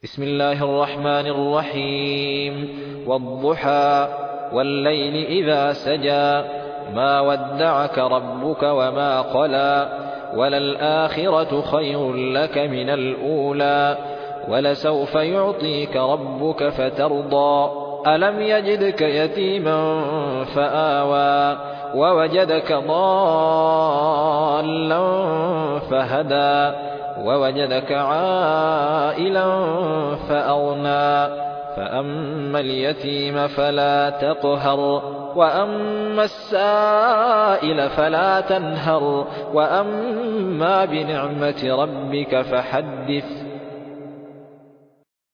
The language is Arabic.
بسم الله الرحمن الرحيم والضحى والليل إذا سجى ما ودعك ربك وما قلى وللآخرة خير لك من الأولى ولسوف يعطيك ربك فترضى ألم يجدك يتيما فآوى ووجدك ضالا فهدى ووجدك عائلا فأغنى فأما اليتيم فلا تقهر وأما السائل فلا تنهر وأما بنعمة ربك فحدث